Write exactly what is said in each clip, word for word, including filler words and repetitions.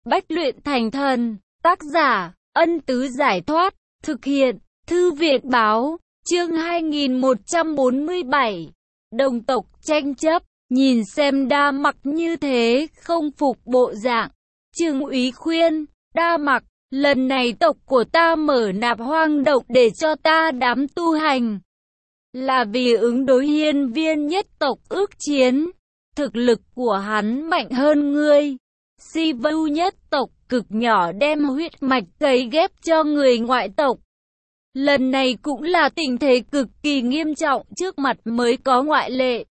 Bách luyện thành thần. Tác giả, Ân Tứ Giải Thoát. Thực hiện, Thư viện Báo. Chương hai nghìn một trăm bốn mươi bảy. Đồng tộc tranh chấp. Nhìn xem Đa Mặc như thế, không phục bộ dạng. Trương Úy khuyên, Đa Mặc, lần này tộc của ta mở nạp hoang động để cho ta đám tu hành. Là vì ứng đối hiên viên nhất tộc ước chiến. Thực lực của hắn mạnh hơn ngươi. Si Vu nhất tộc cực nhỏ đem huyết mạch cấy ghép cho người ngoại tộc. Lần này cũng là tình thế cực kỳ nghiêm trọng, trước mặt mới có ngoại lệ.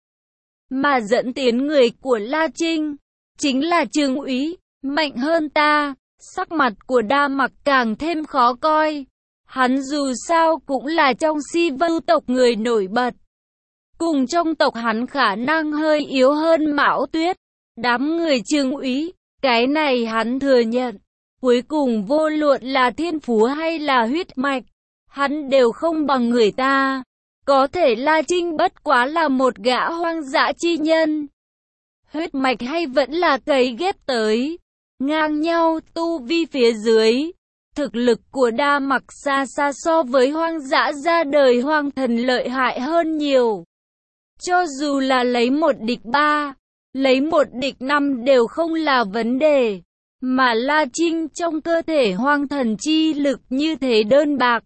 Mà dẫn tiến người của La Trinh, chính là Trương Úy, mạnh hơn ta. Sắc mặt của Đa Mặc càng thêm khó coi. Hắn dù sao cũng là trong Si Vu tộc người nổi bật. Cùng trong tộc hắn khả năng hơi yếu hơn Mão Tuyết. Đám người Trương Úy, cái này hắn thừa nhận. Cuối cùng vô luận là thiên phú hay là huyết mạch, hắn đều không bằng người ta. Có thể La Trinh bất quá là một gã hoang dã chi nhân. Huyết mạch hay vẫn là cấy ghép tới. Ngang nhau tu vi phía dưới. Thực lực của Đa Mặc xa xa so với hoang dã ra đời hoang thần lợi hại hơn nhiều. Cho dù là lấy một địch ba, lấy một địch năm đều không là vấn đề. Mà La Trinh trong cơ thể hoang thần chi lực như thế đơn bạc.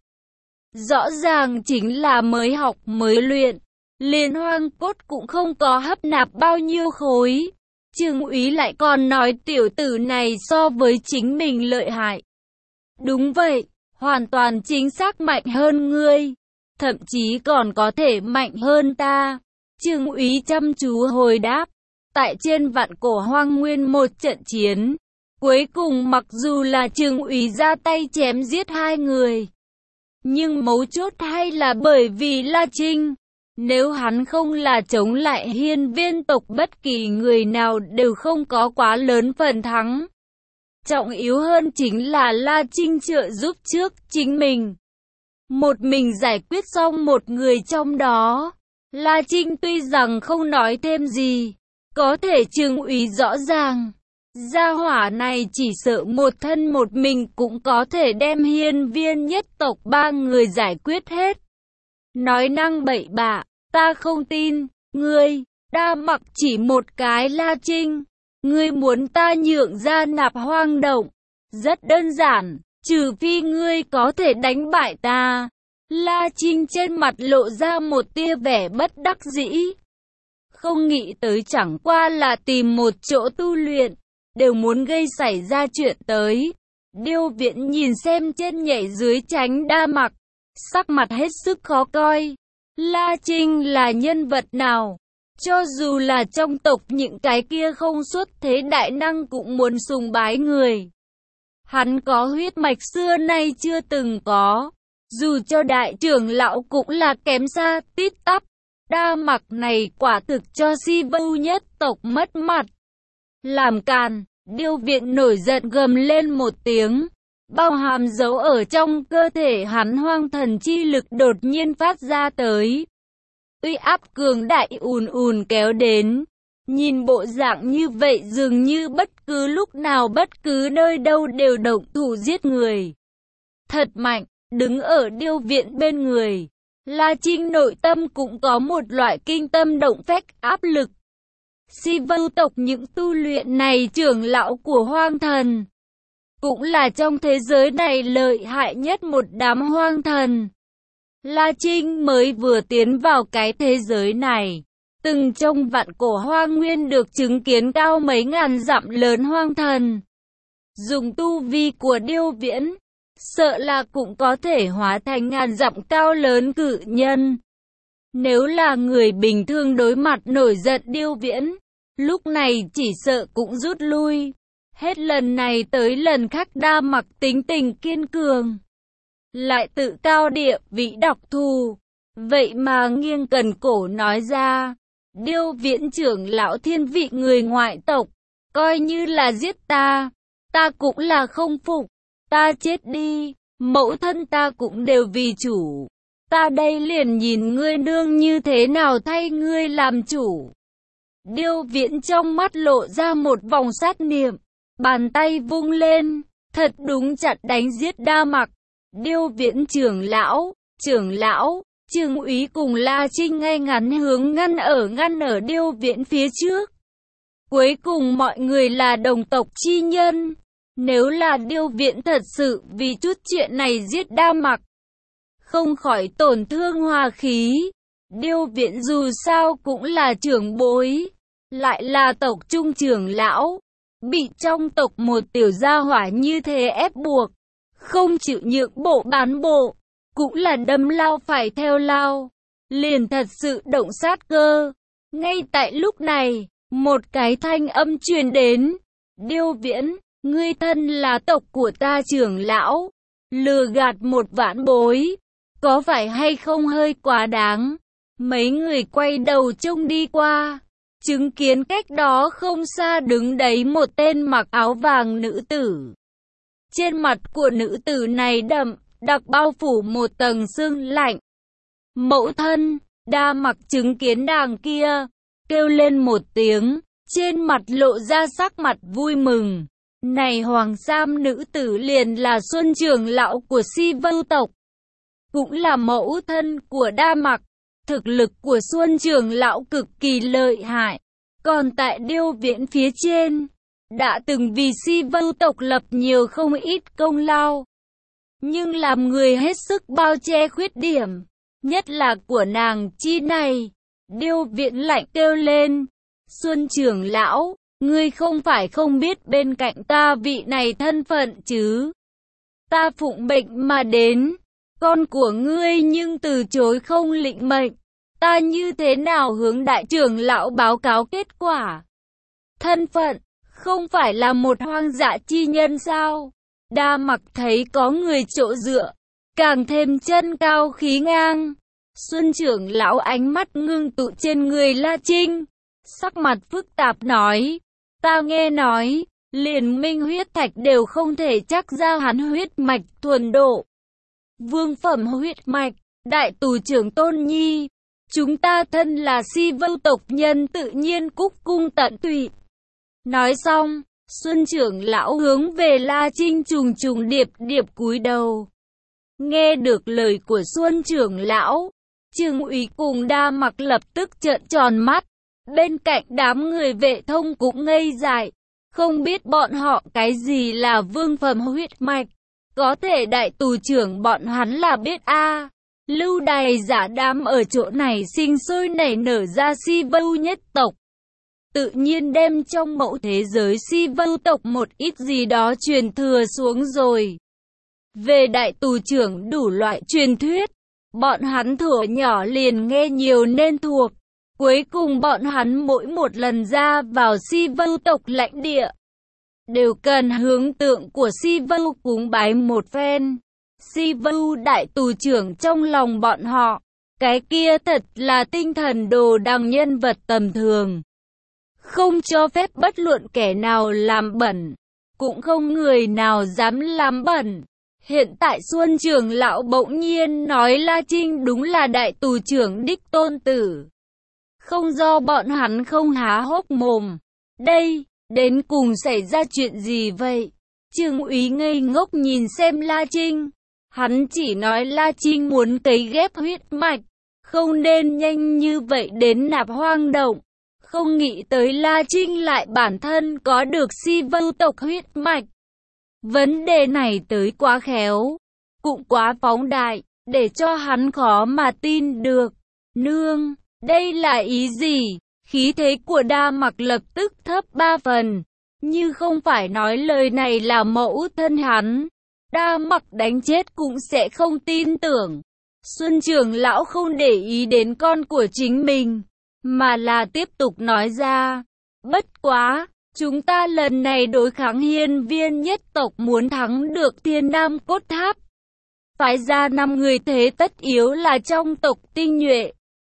Rõ ràng chính là mới học mới luyện. Liền hoang cốt cũng không có hấp nạp bao nhiêu khối. Trương Úy lại còn nói tiểu tử này so với chính mình lợi hại. Đúng vậy, hoàn toàn chính xác mạnh hơn ngươi. Thậm chí còn có thể mạnh hơn ta. Trương Úy chăm chú hồi đáp. Tại trên vạn cổ hoang nguyên một trận chiến. Cuối cùng mặc dù là Trương Úy ra tay chém giết hai người. Nhưng mấu chốt hay là bởi vì La Trinh. Nếu hắn không là chống lại hiên viên tộc, bất kỳ người nào đều không có quá lớn phần thắng. Trọng yếu hơn chính là La Trinh trợ giúp trước chính mình. Một mình giải quyết xong một người trong đó. La Trinh tuy rằng không nói thêm gì, có thể Trương Úy rõ ràng. Gia hỏa này chỉ sợ một thân một mình cũng có thể đem hiên viên nhất tộc ba người giải quyết hết. Nói năng bậy bạ, ta không tin, ngươi, Đa Mặc chỉ một cái La Trinh. Ngươi muốn ta nhượng ra nạp hoang động. Rất đơn giản, trừ phi ngươi có thể đánh bại ta. La Trinh trên mặt lộ ra một tia vẻ bất đắc dĩ. Không nghĩ tới chẳng qua là tìm một chỗ tu luyện, đều muốn gây xảy ra chuyện tới. Điêu Viễn nhìn xem trên nhảy dưới tránh Đa Mặc, sắc mặt hết sức khó coi. La Trinh là nhân vật nào? Cho dù là trong tộc những cái kia không xuất thế đại năng cũng muốn sùng bái người. Hắn có huyết mạch xưa nay chưa từng có. Dù cho đại trưởng lão cũng là kém xa tít tắp. Đa Mặc này quả thực cho Si Vu nhất tộc mất mặt. Làm càn, Điêu Viễn nổi giận gầm lên một tiếng. Bao hàm giấu ở trong cơ thể hắn hoang thần chi lực đột nhiên phát ra tới. Uy áp cường đại ùn ùn kéo đến. Nhìn bộ dạng như vậy dường như bất cứ lúc nào bất cứ nơi đâu đều động thủ giết người. Thật mạnh, đứng ở Điêu Viễn bên người. La Trinh nội tâm cũng có một loại kinh tâm động phách áp lực. Si Vu tộc những tu luyện này trưởng lão của hoang thần. Cũng là trong thế giới này lợi hại nhất một đám hoang thần. La Trinh mới vừa tiến vào cái thế giới này. Từng trong vạn cổ hoang nguyên được chứng kiến cao mấy ngàn dặm lớn hoang thần. Dùng tu vi của Điêu Viễn, sợ là cũng có thể hóa thành ngàn dặm cao lớn cự nhân. Nếu là người bình thường đối mặt nổi giận Điêu Viễn, lúc này chỉ sợ cũng rút lui. Hết lần này tới lần khác Đa Mặc tính tình kiên cường. Lại tự cao địa vị đặc thù. Vậy mà nghiêng cần cổ nói ra. Điêu Viễn trưởng lão thiên vị người ngoại tộc. Coi như là giết ta. Ta cũng là không phục. Ta chết đi. Mẫu thân ta cũng đều vì chủ. Ta đây liền nhìn ngươi nương như thế nào thay ngươi làm chủ. Điêu Viễn trong mắt lộ ra một vòng sát niệm. bàn tay vung lên, thật đúng chặt đánh giết Đa Mặc. Điêu Viễn trưởng lão, trưởng lão, Trương úy cùng La Trinh ngay ngắn hướng ngăn ở ngăn ở Điêu Viễn phía trước. Cuối cùng mọi người là đồng tộc chi nhân. Nếu là Điêu Viễn thật sự vì chút chuyện này giết Đa Mặc, không khỏi tổn thương hòa khí. Điêu Viễn dù sao cũng là trưởng bối, lại là tộc trung trưởng lão, bị trong tộc một tiểu gia hỏa như thế ép buộc, không chịu nhượng bộ bán bộ, cũng là đâm lao phải theo lao, liền thật sự động sát cơ. Ngay tại lúc này, một cái thanh âm truyền đến, Điêu Viễn, ngươi thân là tộc của ta trưởng lão, lừa gạt một vãn bối, có phải hay không hơi quá đáng? Mấy người quay đầu trông đi qua, chứng kiến cách đó không xa đứng đấy một tên mặc áo vàng nữ tử. Trên mặt của nữ tử này đậm, đặc bao phủ một tầng sương lạnh. Mẫu thân, Đa Mặc chứng kiến nàng kia, kêu lên một tiếng, trên mặt lộ ra sắc mặt vui mừng. Này hoàng sam nữ tử liền là Xuân trưởng lão của Si Vưu tộc, cũng là mẫu thân của Đa Mặc. Thực lực của Xuân trưởng lão cực kỳ lợi hại, còn tại Điêu Viễn phía trên, đã từng vì Si Vưu tộc lập nhiều không ít công lao, nhưng làm người hết sức bao che khuyết điểm, nhất là của nàng chi này. Điêu Viễn lạnh kêu lên, Xuân trưởng lão, ngươi không phải không biết bên cạnh ta vị này thân phận chứ? Ta phụng mệnh mà đến, con của ngươi nhưng từ chối không lĩnh mệnh, ta như thế nào hướng đại trưởng lão báo cáo kết quả? Thân phận, không phải là một hoang dã chi nhân sao? Đa Mặc thấy có người chỗ dựa, càng thêm chân cao khí ngang. Xuân trưởng lão ánh mắt ngưng tụ trên người La Trinh, sắc mặt phức tạp nói, ta nghe nói, liền minh huyết thạch đều không thể chắc ra hắn huyết mạch thuần độ. Vương phẩm huyết mạch, đại tù trưởng Tôn Nhi, chúng ta thân là Si Vưu tộc nhân tự nhiên cúc cung tận tụy. Nói xong, Xuân trưởng lão hướng về La Trinh trùng trùng điệp điệp cúi đầu. Nghe được lời của Xuân trưởng lão, Trương úy cùng Đa Mặc lập tức trợn tròn mắt. Bên cạnh đám người vệ thông cũng ngây dại, không biết bọn họ cái gì là vương phẩm huyết mạch. Có thể đại tù trưởng bọn hắn là biết a. À. Lưu đày giả đám ở chỗ này sinh sôi nảy nở ra Si Vưu nhất tộc, tự nhiên đem trong mẫu thế giới Si Vưu tộc một ít gì đó truyền thừa xuống rồi. Về đại tù trưởng đủ loại truyền thuyết, bọn hắn thuở nhỏ liền nghe nhiều nên thuộc. Cuối cùng bọn hắn mỗi một lần ra vào Si Vưu tộc lãnh địa, đều cần hướng tượng của Si Vưu cúng bái một phen. Si Vưu đại tù trưởng trong lòng bọn họ, cái kia thật là tinh thần đồ đằng nhân vật tầm thường. Không cho phép bất luận kẻ nào làm bẩn, cũng không người nào dám làm bẩn. Hiện tại Xuân trưởng lão bỗng nhiên nói La Trinh đúng là đại tù trưởng đích tôn tử. Không do bọn hắn không há hốc mồm. Đây, đến cùng xảy ra chuyện gì vậy? Trương úy ngây ngốc nhìn xem La Trinh. Hắn chỉ nói La Trinh muốn cấy ghép huyết mạch, không nên nhanh như vậy đến Nạp Hoang Động. Không nghĩ tới La Trinh lại bản thân có được Si Vưu tộc huyết mạch. Vấn đề này tới quá khéo, cũng quá phóng đại, để cho hắn khó mà tin được. Nương, đây là ý gì? Khí thế của Đa Mặc lập tức thấp ba phần, như không phải nói lời này là mẫu thân hắn, Đa Mặc đánh chết cũng sẽ không tin tưởng. Xuân trưởng lão không để ý đến con của chính mình, mà là tiếp tục nói ra, bất quá, chúng ta lần này đối kháng hiên viên nhất tộc muốn thắng được Thiên Nam Cốt Tháp. Phái ra năm người thế tất yếu là trong tộc tinh nhuệ.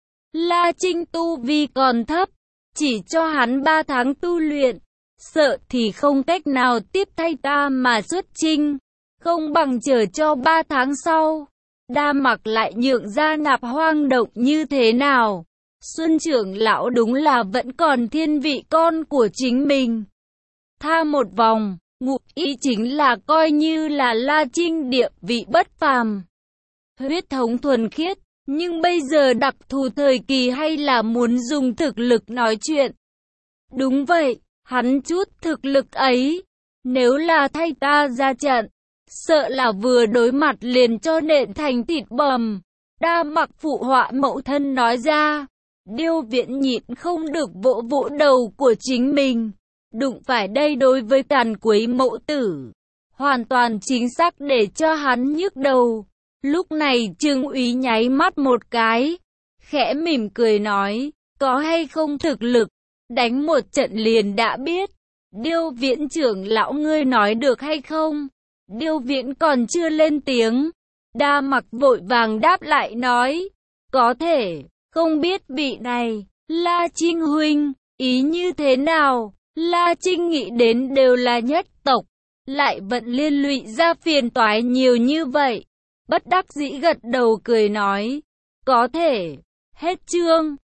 La Trinh tu vi còn thấp, chỉ cho hắn ba tháng tu luyện, sợ thì không cách nào tiếp thay ta mà xuất chinh, không bằng chờ cho ba tháng sau. Đa Mặc lại nhượng ra Nạp Hoang Động như thế nào? Xuân trưởng lão đúng là vẫn còn thiên vị con của chính mình. tha một vòng, ngụ ý chính là coi như là La Trinh địa vị bất phàm, huyết thống thuần khiết, nhưng bây giờ đặc thù thời kỳ hay là muốn dùng thực lực nói chuyện. Đúng vậy, hắn chút thực lực ấy, nếu là thay ta ra trận, sợ là vừa đối mặt liền cho nện thành thịt bầm. Đa Mặc phụ họa mẫu thân nói ra. Điêu Viễn nhịn không được vỗ vỗ đầu của chính mình. Đụng phải đây đối với Càn Quấy mẫu tử, hoàn toàn chính xác để cho hắn nhức đầu. Lúc này Trương Úy nháy mắt một cái, khẽ mỉm cười nói, có hay không thực lực, đánh một trận liền đã biết. Điêu Viễn trưởng lão ngươi nói được hay không? Điêu Viễn còn chưa lên tiếng, Đa Mặc vội vàng đáp lại nói, có thể, không biết vị này, La Trinh huynh, ý như thế nào? La Trinh nghĩ đến đều là nhất tộc, lại vẫn liên lụy ra phiền toái nhiều như vậy. Bất đắc dĩ gật đầu cười nói, có thể, hết chương.